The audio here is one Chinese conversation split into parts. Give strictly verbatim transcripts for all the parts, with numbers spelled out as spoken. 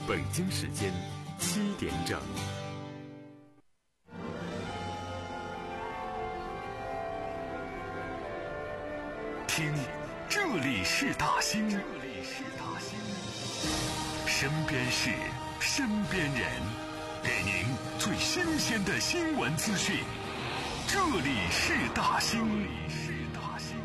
北京时间七点整。听，这里是大兴，这里是大兴，身边事，身边人，给您最新鲜的新闻资讯。这里是大兴，这里是大兴。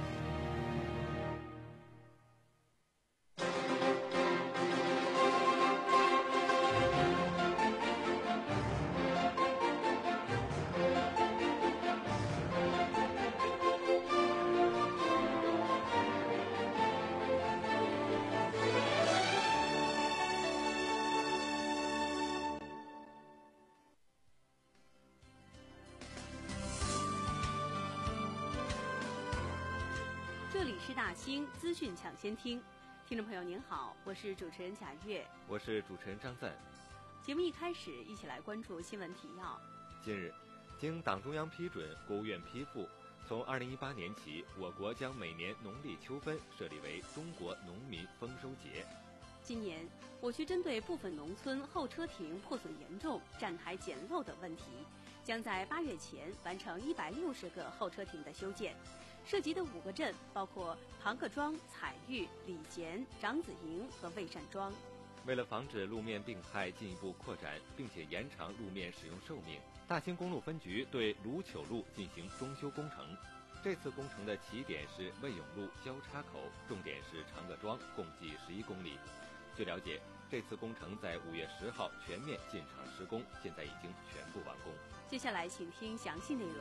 这里是大兴资讯抢先听，听众朋友您好，我是主持人贾月， 我是主持人张赞。 节目一开始，一起来关注新闻提要。 近日，经党中央批准，国务院批复，从二零一八年起，我国将每年农历秋分设立为中国农民丰收节。 今年，我区针对部分农村候车亭破损严重、站台简陋等问题，将在八月前完成一百六十个候车亭的修建。涉及的五个镇包括庞各庄、彩玉、礼贤、长子营和魏善庄。 为了防止路面病态进一步扩展，并且延长路面使用寿命，大兴公路分局对卢糗路进行中修工程。这次工程的起点是魏永路交叉口，重点是长各庄，共计十一公里。据了解，这次工程在五月十号全面进场施工，现在已经全部完工。 接下来请听详细内容。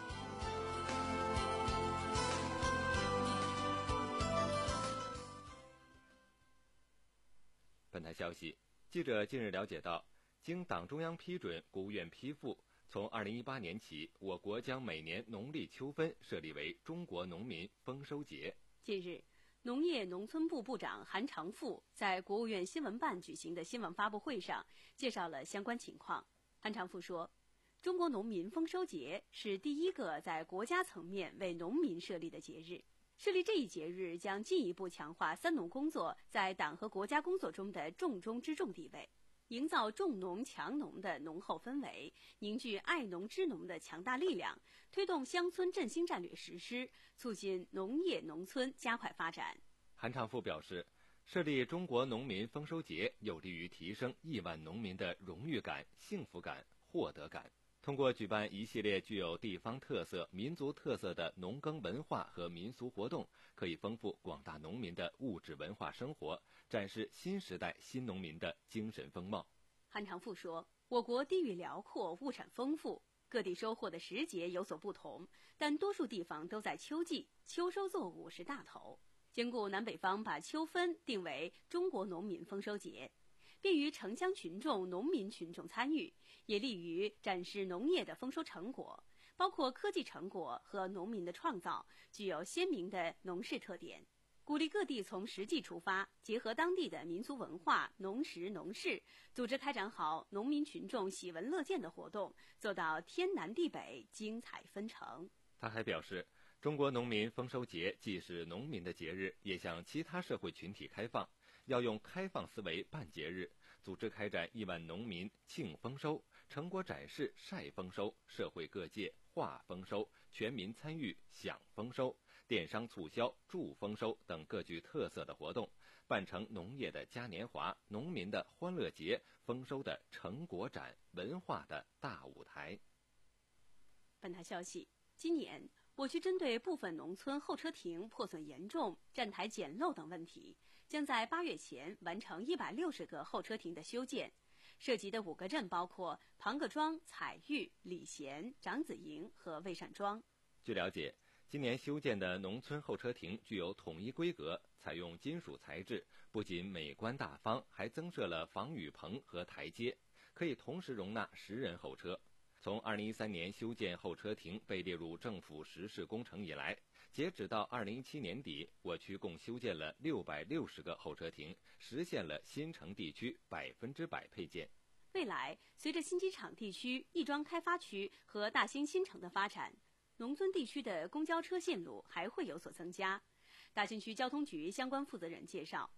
本台消息，记者近日了解到，经党中央批准，国务院批复，从二零一八年起，我国将每年农历秋分设立为中国农民丰收节。 近日，农业农村部部长韩长赋在国务院新闻办举行的新闻发布会上介绍了相关情况。韩长赋说，中国农民丰收节是第一个在国家层面为农民设立的节日。设立这一节日将进一步强化三农工作在党和国家工作中的重中之重地位，营造重农强农的浓厚氛围，凝聚爱农知农的强大力量，推动乡村振兴战略实施，促进农业农村加快发展。 韩长赋表示，设立中国农民丰收节有利于提升亿万农民的荣誉感、幸福感、获得感。通过举办一系列具有地方特色、民族特色的农耕文化和民俗活动，可以丰富广大农民的物质文化生活，展示新时代新农民的精神风貌。 韩长赋说，我国地域辽阔，物产丰富，各地收获的时节有所不同，但多数地方都在秋季，秋收作物是大头。兼顾南北方把秋分定为中国农民丰收节，便于城乡群众、农民群众参与，也利于展示农业的丰收成果，包括科技成果和农民的创造，具有鲜明的农事特点。鼓励各地从实际出发，结合当地的民俗文化、农食农事，组织开展好农民群众喜闻乐见的活动，做到天南地北，精彩纷呈。 他还表示，中国农民丰收节既是农民的节日，也向其他社会群体开放，要用开放思维办节日，组织开展亿万农民庆丰收、成果展示晒丰收、社会各界话丰收、全民参与享丰收、电商促销助丰收等各具特色的活动，办成农业的嘉年华、农民的欢乐节、丰收的成果展、文化的大舞台。 本台消息，今年我区针对部分农村候车亭破损严重、站台简陋等问题，将在八月前完成一百六十个候车亭的修建。涉及的五个镇包括庞各庄、彩玉、礼贤、长子营和魏善庄。 据了解，今年修建的农村候车亭具有统一规格，采用金属材质，不仅美观大方，还增设了防雨棚和台阶，可以同时容纳十人候车。从二零一三年修建候车亭被列入政府实事工程以来，截止到二零一七年底，我区共修建了六百六十个候车亭，实现了新城地区百分之百配建。 未来，随着新机场地区、亦庄开发区和大兴新城的发展，农村地区的公交车线路还会有所增加。大兴区交通局相关负责人介绍，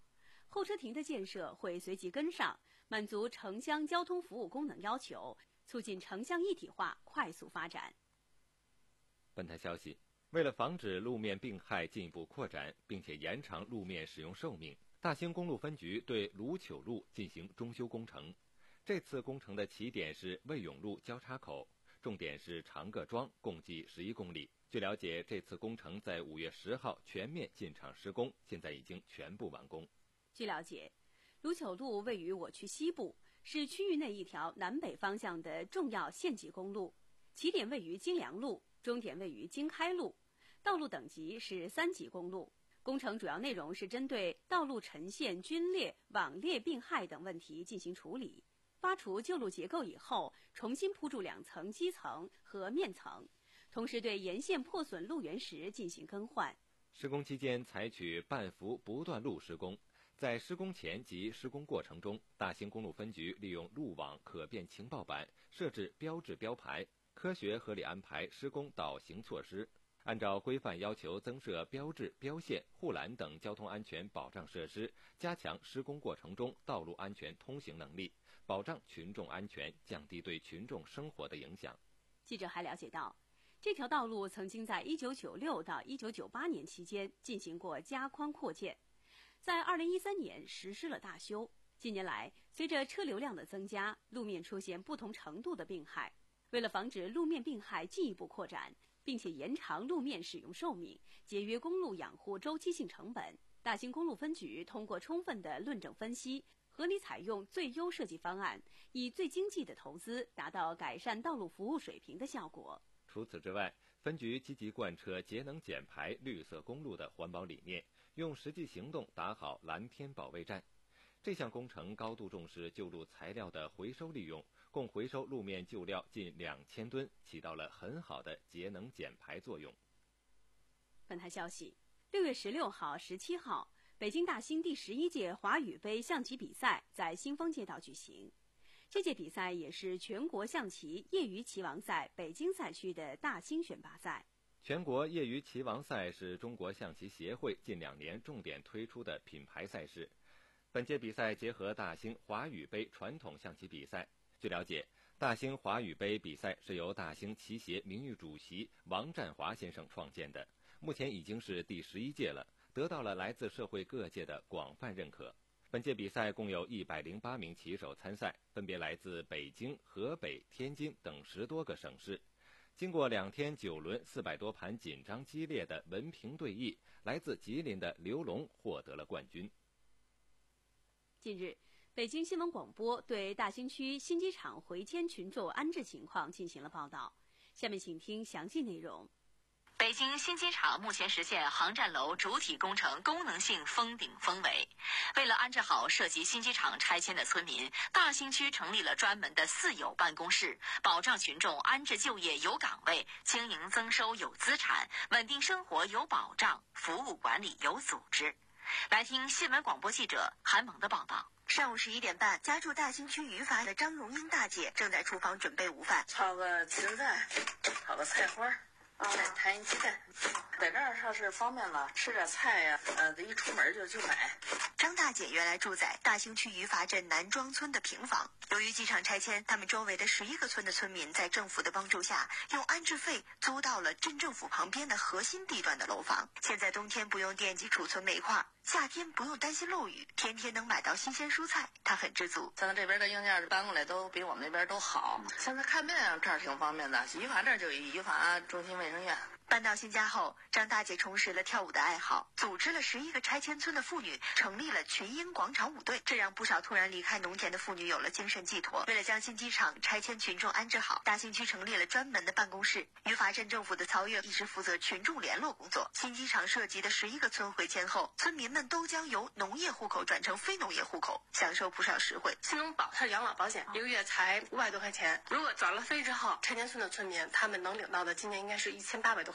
候车亭的建设会随即跟上，满足城乡交通服务功能要求，促进城乡一体化快速发展。 本台消息，为了防止路面病害进一步扩展，并且延长路面使用寿命，大兴公路分局对卢糗路进行中修工程。这次工程的起点是魏永路交叉口，重点是长个桩，共计十一公里。据了解，这次工程在五月十号全面进场施工，现在已经全部完工。 据了解，卢糗路位于我区西部，是区域内一条南北方向的重要县级公路，起点位于金良路，终点位于经开路，道路等级是三级公路。工程主要内容是针对道路沉陷、龟裂、网裂病害等问题进行处理，挖除旧路结构以后，重新铺筑两层基层和面层，同时对沿线破损路缘石进行更换。 施工期间采取半幅不断路施工，在施工前及施工过程中，大兴公路分局利用路网可变情报板设置标志标牌，科学合理安排施工导行措施，按照规范要求增设标志、标线、护栏等交通安全保障设施，加强施工过程中道路安全通行能力，保障群众安全，降低对群众生活的影响。 记者还了解到，这条道路曾经在一九九六到一九九八年期间进行过加宽扩建，在二零一三年实施了大修。近年来，随着车流量的增加，路面出现不同程度的病害。为了防止路面病害进一步扩展，并且延长路面使用寿命，节约公路养护周期性成本，大兴公路分局通过充分的论证分析，合理采用最优设计方案，以最经济的投资达到改善道路服务水平的效果。 除此之外，分局积极贯彻节能减排、绿色公路的环保理念，用实际行动打好蓝天保卫战。这项工程高度重视旧路材料的回收利用，共回收路面旧料近两千吨，起到了很好的节能减排作用。 本台消息，六月十六号、十七号，北京大兴第十一届华语杯象棋比赛在新丰街道举行。这届比赛也是全国象棋业余棋王赛北京赛区的大兴选拔赛。 全国业余棋王赛是中国象棋协会近两年重点推出的品牌赛事。本届比赛结合大兴华语杯传统象棋比赛。据了解，大兴华语杯比赛是由大兴棋协名誉主席王占华先生创建的，目前已经是第十一届了，得到了来自社会各界的广泛认可。本届比赛共有一百零八名棋手参赛，分别来自北京、河北、天津等十多个省市。经过两天九轮四百多盘紧张激烈的文评对弈，来自吉林的刘龙获得了冠军。 近日，北京新闻广播对大兴区新机场回迁群众安置情况进行了报道。下面请听详细内容。 北京新机场目前实现航站楼主体工程功能性封顶封围。为了安置好涉及新机场拆迁的村民，大兴区成立了专门的四有办公室，保障群众安置就业有岗位，经营增收有资产，稳定生活有保障，服务管理有组织。来听新闻广播记者韩萌的报道。 上午十一点半，家住大兴区余阀的张荣英大姐正在厨房准备午饭， 炒个芹菜，炒个菜花。再摊一鸡蛋，在这儿上是方便了，吃点菜呀、啊，呃，一出门就去买。 张大姐原来住在大兴区余阀镇南庄村的平房，由于机场拆迁，他们周围的十一个村的村民在政府的帮助下，用安置费租到了镇政府旁边的核心地段的楼房。现在冬天不用惦记储存煤块，夏天不用担心漏雨，天天能买到新鲜蔬菜，她很知足。 现在这边的硬件搬过来都比我们那边都好，现在看病这儿挺方便的，余阀这儿就有余阀中心卫生院。 搬到新家后，张大姐重拾了跳舞的爱好，组织了十一个拆迁村的妇女，成立了群英广场舞队，这让不少突然离开农田的妇女有了精神寄托。为了将新机场拆迁群众安置好，大兴区成立了专门的办公室。余阀镇政府的曹月一直负责群众联络工作。新机场涉及的十一个村回迁后，村民们都将由农业户口转成非农业户口，享受不少实惠。 新农保它是养老保险，一个月才五百多块钱。如果转了非之后，拆迁村的村民他们能领到的今年应该是一千八百多块钱。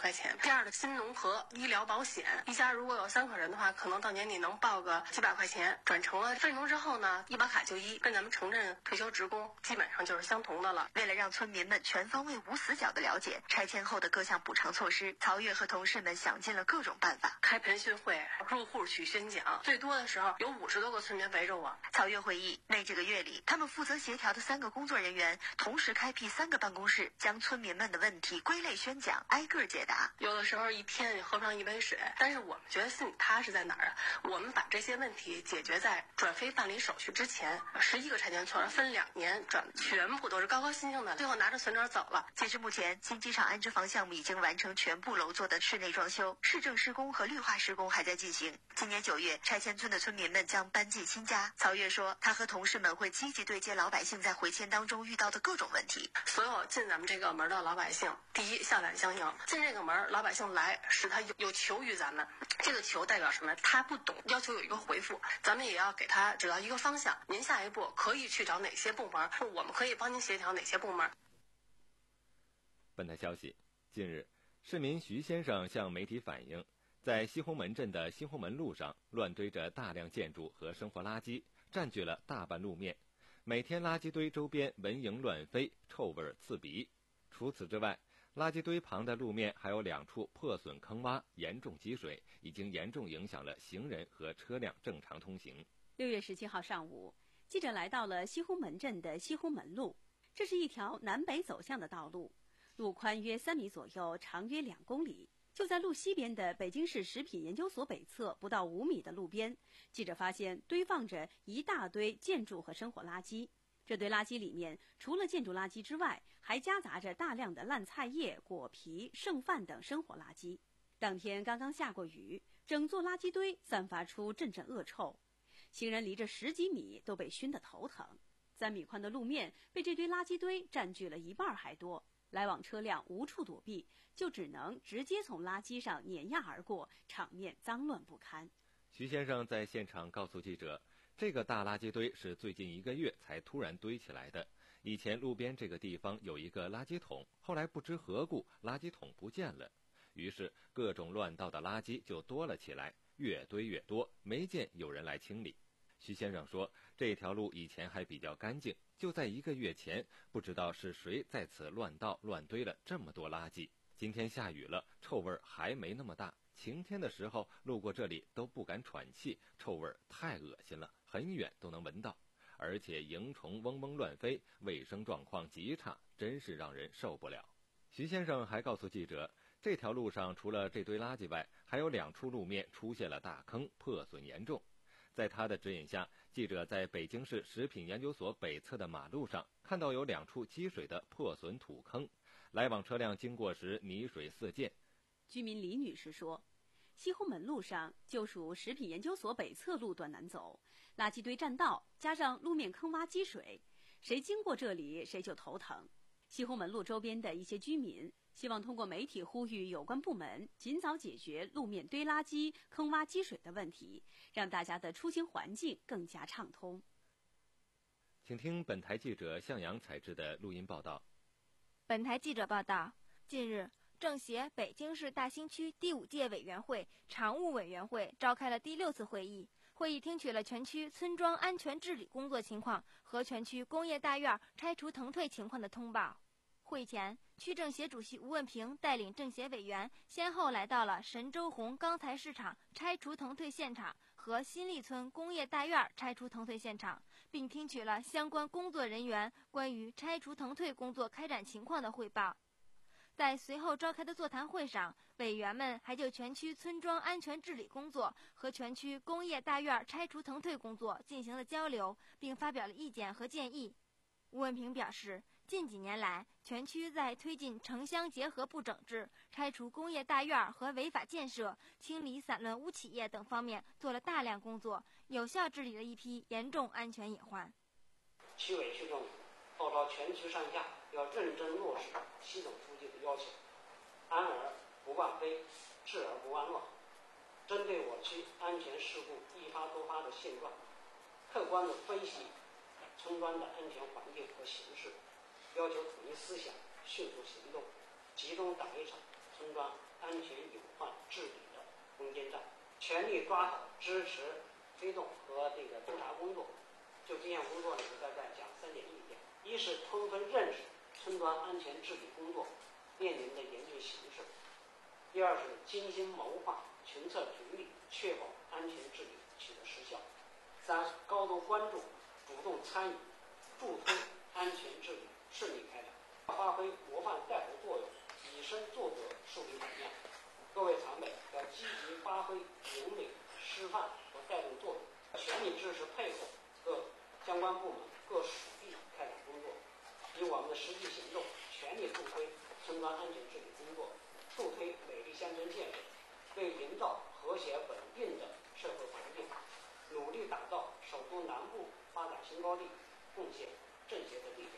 块钱。第二个新农合医疗保险，一家如果有三口人的话，可能到年底能报个几百块钱。转成了费农之后呢，医保卡就医，跟咱们城镇退休职工基本上就是相同的了。 为了让村民们全方位无死角的了解拆迁后的各项补偿措施，曹越和同事们想尽了各种办法， 开培训会，入户去宣讲，最多的时候有五十多个村民围着我。 曹越回忆，那这个月里，他们负责协调的三个工作人员同时开辟三个办公室，将村民们的问题归类宣讲，挨个解答。 有的时候一天也喝不上一杯水，但是我们觉得心里踏实在哪儿啊？我们把这些问题解决在转非办理手续之前。十一个拆迁村分两年转，全部都是高高兴兴的，最后拿着存折走了。 截至目前，新机场安置房项目已经完成全部楼座的室内装修，市政施工和绿化施工还在进行。今年九月，拆迁村的村民们将搬进新家。曹越说，他和同事们会积极对接老百姓在回迁当中遇到的各种问题。 所有进咱们这个门的老百姓，第一笑脸相迎，进这个门老百姓来使他有有求于咱们，这个求代表什么？他不懂，要求有一个回复，咱们也要给他指到一个方向。您下一步可以去找哪些部门，我们可以帮您协调哪些部门。 本台消息，近日，市民徐先生向媒体反映，在西红门镇的西红门路上乱堆着大量建筑和生活垃圾，占据了大半路面。每天垃圾堆周边蚊蝇乱飞，臭味刺鼻。除此之外，垃圾堆旁的路面还有两处破损坑洼，严重积水，已经严重影响了行人和车辆正常通行。 六月十七号上午，记者来到了西红门镇的西红门路，这是一条南北走向的道路，路宽约三米左右，长约两公里。就在路西边的北京市食品研究所北侧不到五米的路边，记者发现堆放着一大堆建筑和生活垃圾。这堆垃圾里面，除了建筑垃圾之外，还夹杂着大量的烂菜叶、果皮、剩饭等生活垃圾。当天刚刚下过雨，整座垃圾堆散发出阵阵恶臭，行人离着十几米都被熏得头疼。三米宽的路面被这堆垃圾堆占据了一半还多，来往车辆无处躲避，就只能直接从垃圾上碾压而过，场面脏乱不堪。 徐先生在现场告诉记者，这个大垃圾堆是最近一个月才突然堆起来的。以前路边这个地方有一个垃圾桶，后来不知何故垃圾桶不见了，于是各种乱倒的垃圾就多了起来，越堆越多，没见有人来清理。徐先生说，这条路以前还比较干净，就在一个月前，不知道是谁在此乱倒乱堆了这么多垃圾。今天下雨了，臭味还没那么大，晴天的时候路过这里都不敢喘气，臭味太恶心了，很远都能闻到，而且蝇虫嗡嗡乱飞，卫生状况极差，真是让人受不了。徐先生还告诉记者，这条路上除了这堆垃圾外，还有两处路面出现了大坑，破损严重。在他的指引下，记者在北京市食品研究所北侧的马路上看到有两处积水的破损土坑，来往车辆经过时泥水四溅。 居民李女士说，西红门路上就属食品研究所北侧路段难走，垃圾堆占道，加上路面坑洼积水，谁经过这里谁就头疼。西红门路周边的一些居民希望通过媒体呼吁有关部门尽早解决路面堆垃圾、坑洼积水的问题，让大家的出行环境更加畅通。 请听本台记者向阳采制的录音报道。 本台记者报道，近日，政协北京市大兴区第五届委员会常务委员会召开了第六次会议。会议听取了全区村庄安全治理工作情况和全区工业大院拆除腾退情况的通报。会前，区政协主席吴文平带领政协委员先后来到了神州红钢材市场拆除腾退现场和新立村工业大院拆除腾退现场，并听取了相关工作人员关于拆除腾退工作开展情况的汇报。在随后召开的座谈会上，委员们还就全区村庄安全治理工作和全区工业大院拆除腾退工作进行了交流，并发表了意见和建议。吴文平表示，近几年来，全区在推进城乡结合部整治、拆除工业大院和违法建设、清理散乱污企业等方面做了大量工作，有效治理了一批严重安全隐患。 区委区政府号召全区上下要认真落实习总书记的要求，安而不乱飞，治而不乱乱。针对我区安全事故易发多发的现状，客观地分析村庄的安全环境和形势，要求统一思想，迅速行动，集中打一场村庄安全隐患治理的攻坚战，全力抓好支持推动和这个督查工作。就这项工作呢，我大概讲三点意见：一是充分认识村庄安全治理工作面临的严峻形势；第二是精心谋划、群策群力，确保安全治理取得实效；三，高度关注、主动参与，助推安全治理顺利开展，发挥模范带头作用，以身作则，树立榜样。各位常委要积极发挥引领、示范和带动作用，全力支持配合各相关部门、各属地开展工作，以我们的实际行动全力助推村庄安全治理工作，助推美丽乡村建设，为营造和谐稳定的社会环境，努力打造首都南部发展新高地，贡献政协的力量。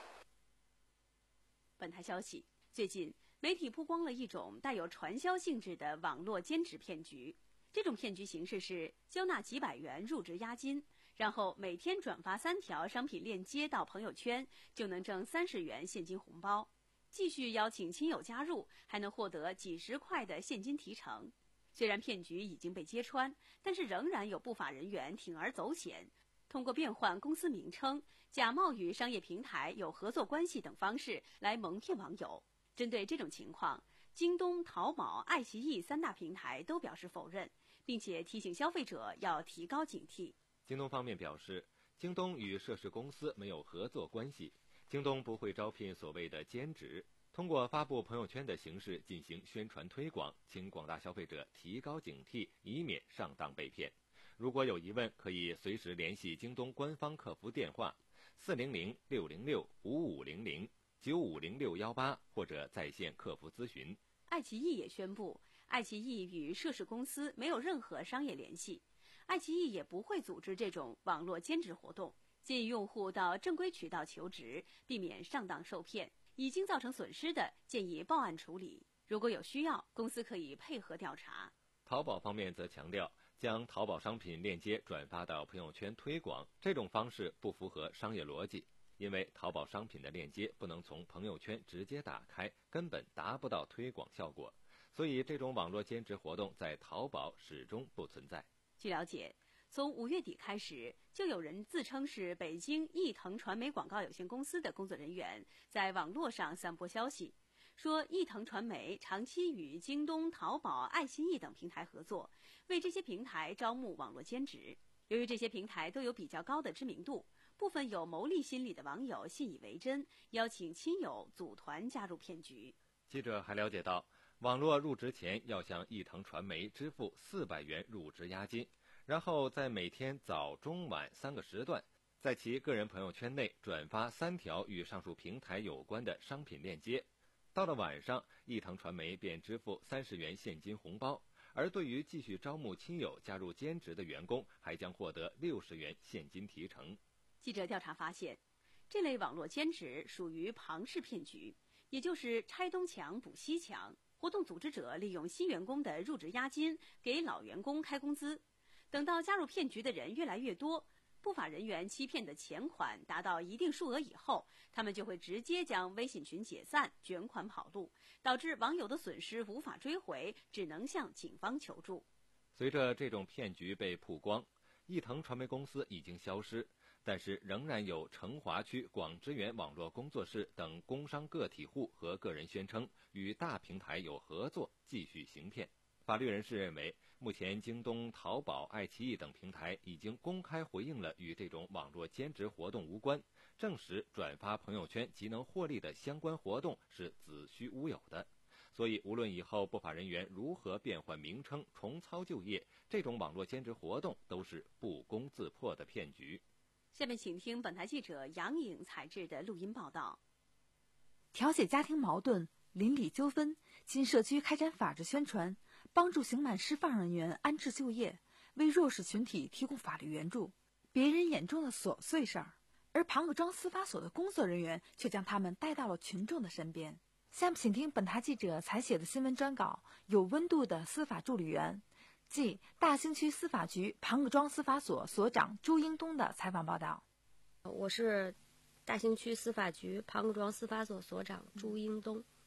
本台消息，最近媒体曝光了一种带有传销性质的网络兼职骗局。这种骗局形式是交纳几百元入职押金，然后每天转发三条商品链接到朋友圈，就能挣三十元现金红包。继续邀请亲友加入，还能获得几十块的现金提成。虽然骗局已经被揭穿，但是仍然有不法人员铤而走险，通过变换公司名称、假冒与商业平台有合作关系等方式来蒙骗网友。针对这种情况，京东、淘宝、爱奇艺三大平台都表示否认，并且提醒消费者要提高警惕。 京东方面表示，京东与涉事公司没有合作关系，京东不会招聘所谓的兼职，通过发布朋友圈的形式进行宣传推广，请广大消费者提高警惕，以免上当被骗。如果有疑问，可以随时联系京东官方客服电话四零零六零六五五零零九五零六幺八，或者在线客服咨询。 爱奇艺也宣布，爱奇艺与涉事公司没有任何商业联系，爱奇艺也不会组织这种网络兼职活动，建议用户到正规渠道求职，避免上当受骗。已经造成损失的，建议报案处理。如果有需要，公司可以配合调查。 淘宝方面则强调，将淘宝商品链接转发到朋友圈推广，这种方式不符合商业逻辑，因为淘宝商品的链接不能从朋友圈直接打开，根本达不到推广效果，所以这种网络兼职活动在淘宝始终不存在。 据了解，从五月底开始，就有人自称是北京易腾传媒广告有限公司的工作人员，在网络上散播消息，说易腾传媒长期与京东、淘宝、爱奇艺等平台合作，为这些平台招募网络兼职。由于这些平台都有比较高的知名度，部分有牟利心理的网友信以为真，邀请亲友组团加入骗局。 记者还了解到，网络入职前要向易腾传媒支付四百元入职押金，然后在每天早、中、晚三个时段，在其个人朋友圈内转发三条与上述平台有关的商品链接。到了晚上，易腾传媒便支付三十元现金红包，而对于继续招募亲友加入兼职的员工，还将获得六十元现金提成。 记者调查发现，这类网络兼职属于庞氏骗局，也就是拆东墙补西墙。活动组织者利用新员工的入职押金给老员工开工资，等到加入骗局的人越来越多，不法人员欺骗的钱款达到一定数额以后，他们就会直接将微信群解散，卷款跑路，导致网友的损失无法追回，只能向警方求助。 随着这种骗局被曝光，易腾传媒公司已经消失，但是仍然有成华区广知源网络工作室等工商个体户和个人宣称与大平台有合作，继续行骗。法律人士认为，目前京东、淘宝、爱奇艺等平台已经公开回应了与这种网络兼职活动无关，证实转发朋友圈即能获利的相关活动是子虚乌有的。所以无论以后不法人员如何变换名称、重操旧业，这种网络兼职活动都是不攻自破的骗局。 下面请听本台记者杨颖采制的录音报道。 调解家庭矛盾、邻里纠纷，经社区开展法治宣传，帮助刑满释放人员安置就业，为弱势群体提供法律援助，别人眼中的琐碎事儿，而庞各庄司法所的工作人员却将他们带到了群众的身边。下面请听本台记者采写的新闻专稿《有温度的司法助理员》，即大兴区司法局庞各庄司法所所长朱英东的采访报道。 我是大兴区司法局庞各庄司法所所长朱英东。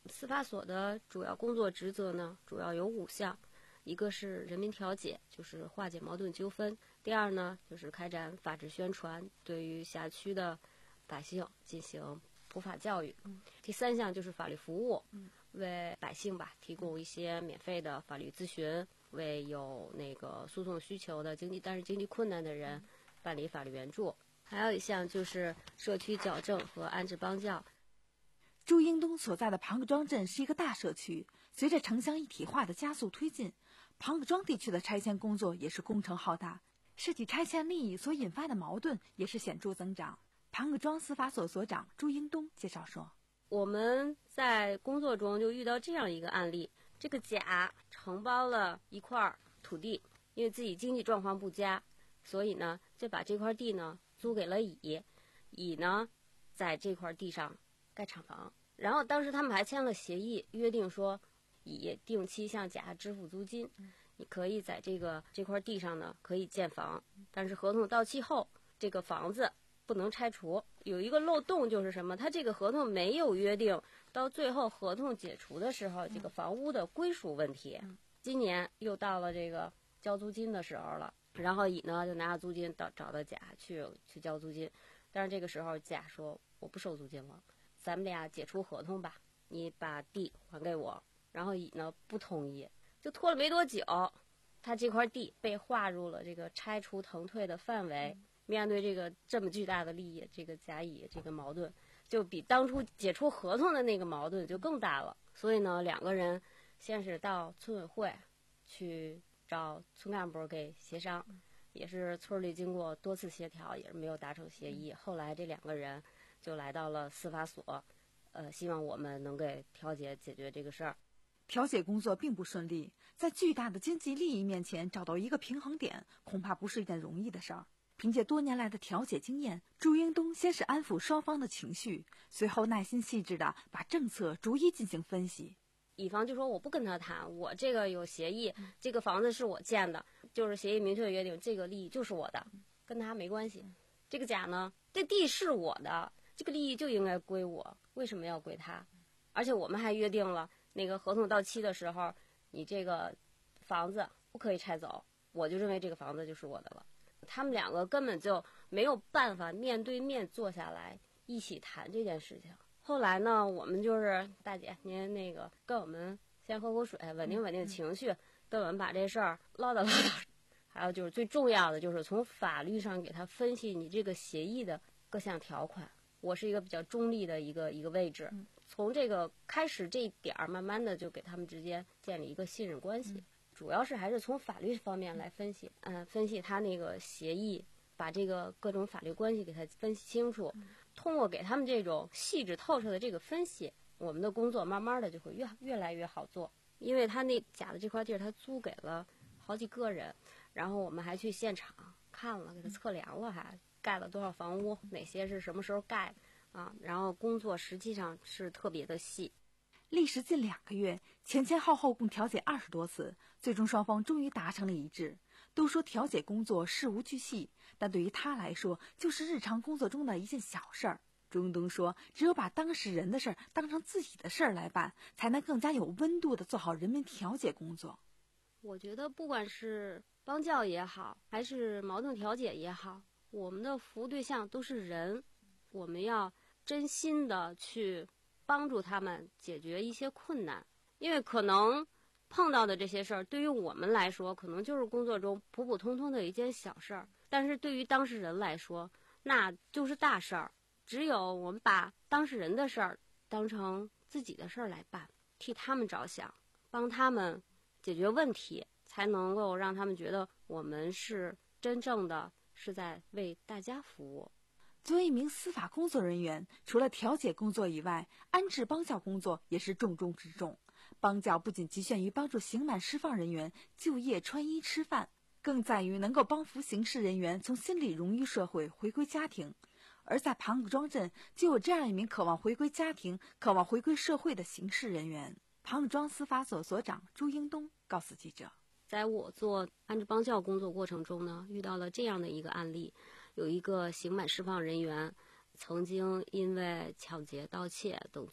司法所的主要工作职责呢，主要有五项，一个是人民调解，就是化解矛盾纠纷；第二呢，就是开展法治宣传，对于辖区的百姓进行普法教育； 嗯、 第三项就是法律服务，嗯、为百姓吧提供一些免费的法律咨询，为有那个诉讼需求的经济但是经济困难的人办理法律援助。还有一项就是社区矫正和安置帮教。 朱英东所在的庞各庄镇是一个大社区，随着城乡一体化的加速推进，庞各庄地区的拆迁工作也是工程浩大，涉及拆迁利益所引发的矛盾也是显著增长。庞各庄司法所所长朱英东介绍说， 我们在工作中就遇到这样一个案例，这个甲承包了一块土地，因为自己经济状况不佳，所以呢就把这块地呢租给了乙，乙呢在这块地上盖厂房，然后当时他们还签了协议，约定说乙定期向甲支付租金，你可以在这个这块地上呢可以建房，但是合同到期后这个房子不能拆除。有一个漏洞就是什么，他这个合同没有约定到最后合同解除的时候这个房屋的归属问题。今年又到了这个交租金的时候了，然后乙呢就拿着租金到找到甲去去交租金，但是这个时候甲说我不收租金了，咱们俩解除合同吧，你把地还给我。然后乙呢不同意，就拖了没多久，他这块地被划入了这个拆除腾退的范围。面对这个这么巨大的利益，这个甲乙这个矛盾就比当初解除合同的那个矛盾就更大了。所以呢，两个人先是到村委会去找村干部给协商，也是村里经过多次协调，也是没有达成协议。后来这两个人就来到了司法所，呃，希望我们能给调解解决这个事儿。 调解工作并不顺利，在巨大的经济利益面前找到一个平衡点，恐怕不是一件容易的事儿。凭借多年来的调解经验，朱英东先是安抚双方的情绪，随后耐心细致地把政策逐一进行分析。 乙方就说我不跟他谈，我这个有协议，这个房子是我建的，就是协议明确约定这个利益就是我的，跟他没关系。这个甲呢，这地是我的，这个利益就应该归我，为什么要归他？而且我们还约定了那个合同到期的时候，你这个房子不可以拆走，我就认为这个房子就是我的了。他们两个根本就没有办法面对面坐下来一起谈这件事情。后来呢，我们就是大姐您那个跟我们先喝口水，稳定稳定情绪，跟我们把这事儿唠叨唠叨。还有就是最重要的就是从法律上给他分析你这个协议的各项条款。我是一个比较中立的一个一个位置，从这个开始这一点儿，慢慢的就给他们之间建立一个信任关系。主要是还是从法律方面来分析，嗯、呃，分析他那个协议，把这个各种法律关系给他分析清楚。通过给他们这种细致透彻的这个分析，我们的工作慢慢的就会越越来越好做。因为他那甲的这块地儿，他租给了好几个人，然后我们还去现场看了，给他测量了还，还盖了多少房屋，哪些是什么时候盖啊？然后工作实际上是特别的细。 历时近两个月，前前后后共调解二十多次，最终双方终于达成了一致。都说调解工作事无巨细，但对于他来说，就是日常工作中的一件小事儿。朱英东说，只有把当事人的事儿当成自己的事儿来办，才能更加有温度地做好人民调解工作。 我觉得不管是帮教也好，还是矛盾调解也好，我们的服务对象都是人，我们要真心的去帮助他们解决一些困难。因为可能碰到的这些事儿对于我们来说可能就是工作中普普通通的一件小事儿，但是对于当事人来说那就是大事儿。只有我们把当事人的事儿当成自己的事儿来办，替他们着想，帮他们解决问题，才能够让他们觉得我们是真正的是在为大家服务。 作为一名司法工作人员，除了调解工作以外，安置帮教工作也是重中之重。帮教不仅局限于帮助刑满释放人员就业、穿衣、吃饭，更在于能够帮扶刑事人员从心理融于社会，回归家庭。而在庞各庄镇就有这样一名渴望回归家庭、渴望回归社会的刑事人员。庞各庄司法所所长朱英东告诉记者， 在我做安置帮教工作过程中呢，遇到了这样的一个案例，有一个刑满释放人员曾经因为抢劫、盗窃等罪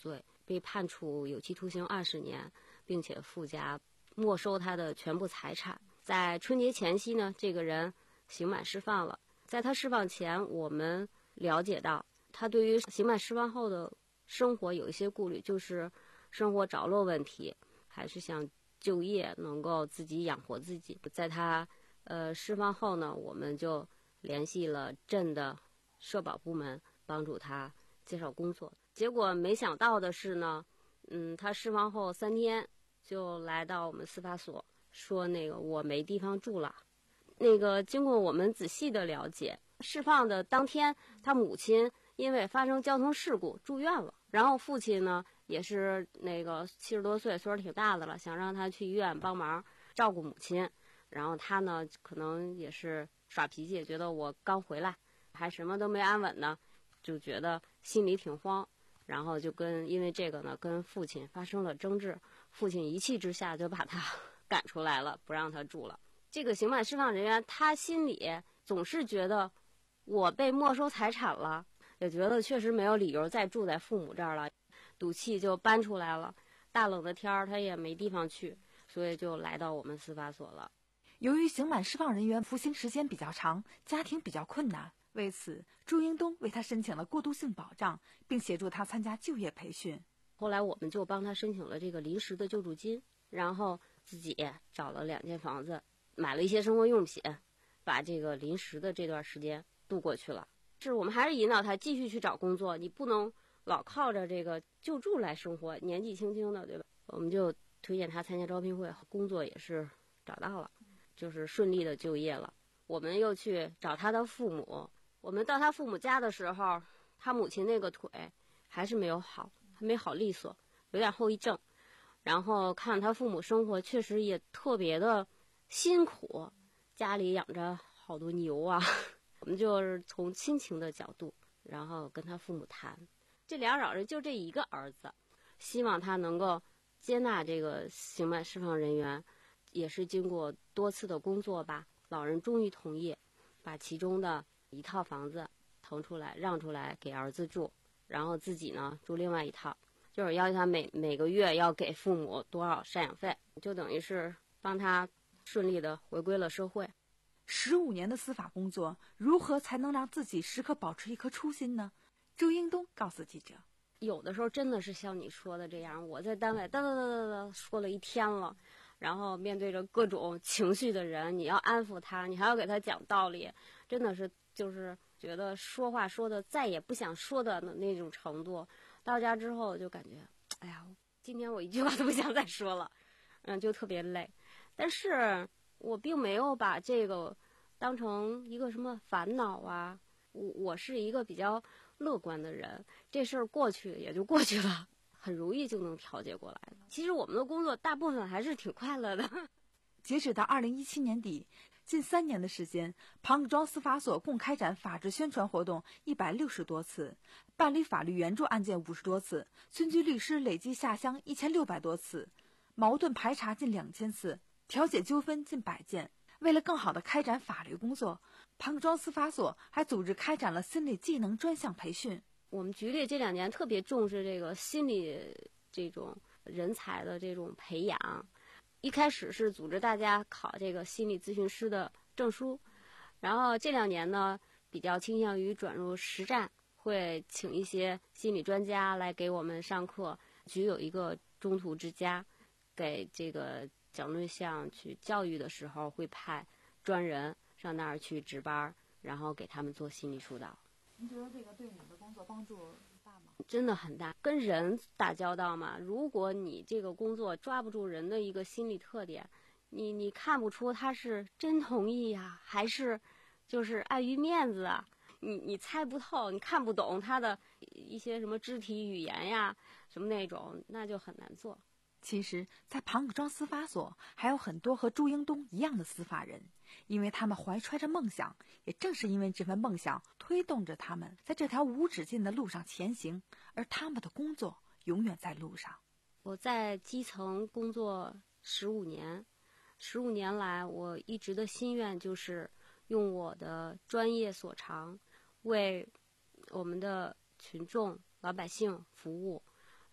被判处有期徒刑二十年，并且附加没收他的全部财产。在春节前夕呢，这个人刑满释放了。在他释放前，我们了解到他对于刑满释放后的生活有一些顾虑，就是生活着落问题，还是想就业能够自己养活自己。在他呃释放后呢，我们就联系了镇的社保部门，帮助他介绍工作。结果没想到的是呢，嗯，他释放后三天就来到我们司法所，说那个我没地方住了。那个经过我们仔细的了解，释放的当天，他母亲因为发生交通事故住院了，然后父亲呢也是那个七十多岁，岁数挺大的了，想让他去医院帮忙照顾母亲。然后他呢可能也是耍脾气，觉得我刚回来还什么都没安稳呢，就觉得心里挺慌，然后就跟因为这个呢跟父亲发生了争执，父亲一气之下就把他赶出来了，不让他住了。这个刑满释放人员他心里总是觉得我被没收财产了，也觉得确实没有理由再住在父母这儿了，赌气就搬出来了。大冷的天儿他也没地方去，所以就来到我们司法所了。 由于刑满释放人员服刑时间比较长，家庭比较困难，为此朱英东为他申请了过渡性保障，并协助他参加就业培训。 后来我们就帮他申请了这个临时的救助金，然后自己找了两间房子，买了一些生活用品，把这个临时的这段时间度过去了。是我们还是引导他继续去找工作，你不能老靠着这个救助来生活，年纪轻轻的，对吧？我们就推荐他参加招聘会，工作也是找到了，就是顺利的就业了。我们又去找他的父母，我们到他父母家的时候，他母亲那个腿还是没有好，还没好利索，有点后遗症。然后看他父母生活确实也特别的辛苦，家里养着好多牛啊。我们就是从亲情的角度，然后跟他父母谈，这俩老人就这一个儿子，希望他能够接纳这个刑满释放人员。也是经过多次的工作吧，老人终于同意把其中的一套房子腾出来让出来给儿子住，然后自己呢住另外一套，就是要求他每每个月要给父母多少赡养费，就等于是帮他顺利的回归了社会。 十五年的司法工作，如何才能让自己时刻保持一颗初心呢？朱英东告诉记者， 有的时候真的是像你说的这样，我在单位哒哒哒哒哒说了一天了，然后面对着各种情绪的人，你要安抚他，你还要给他讲道理，真的是就是觉得说话说的再也不想说的那种程度。到家之后就感觉，哎呀，今天我一句话都不想再说了，嗯，就特别累。但是我并没有把这个当成一个什么烦恼啊，我我是一个比较乐观的人，这事儿过去也就过去了。很容易就能调节过来的。其实我们的工作大部分还是挺快乐的。 截止到二零一七年底，近三年的时间，庞各庄司法所共开展法治宣传活动一百六十多次，办理法律援助案件五十多次，村居律师累计下乡一千六百多次，矛盾排查近两千次，调解纠纷近百件。为了更好地开展法律工作，庞各庄司法所还组织开展了心理技能专项培训。 我们局里这两年特别重视这个心理这种人才的这种培养，一开始是组织大家考这个心理咨询师的证书，然后这两年呢比较倾向于转入实战，会请一些心理专家来给我们上课。局有一个中途之家，给这个讲对象去教育的时候会派专人上那儿去值班，然后给他们做心理疏导。 您觉得这个对你的工作帮助大吗？ 真的很大，跟人打交道嘛，如果你这个工作抓不住人的一个心理特点，你你看不出他是真同意呀、啊，还是就是碍于面子啊，你你猜不透，你看不懂他的一些什么肢体语言呀，什么那种，那就很难做。 其实在庞各庄司法所还有很多和朱英东一样的司法人，因为他们怀揣着梦想，也正是因为这份梦想推动着他们在这条无止境的路上前行，而他们的工作永远在路上。 我在基层工作十五年，十五年来我一直的心愿就是用我的专业所长为我们的群众老百姓服务，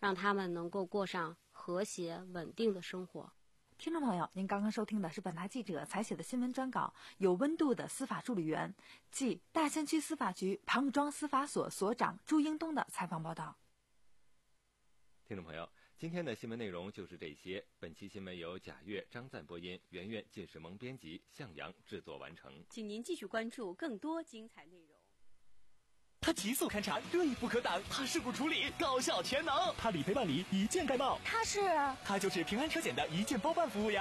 让他们能够过上和谐稳定的生活。 听众朋友，您刚刚收听的是本台记者采写的新闻专稿，有温度的司法助理员，即大兴区司法局庞庄司法所所长朱英东的采访报道。 听众朋友，今天的新闻内容就是这些。本期新闻由贾月、张赞播音，圆圆、靳世萌编辑，向阳制作完成。 请您继续关注更多精彩内容。 他极速勘查，锐不可挡；他事故处理，高效全能；他理赔办理，一键盖帽。 他是？ 他就是平安车险的一键包办服务呀。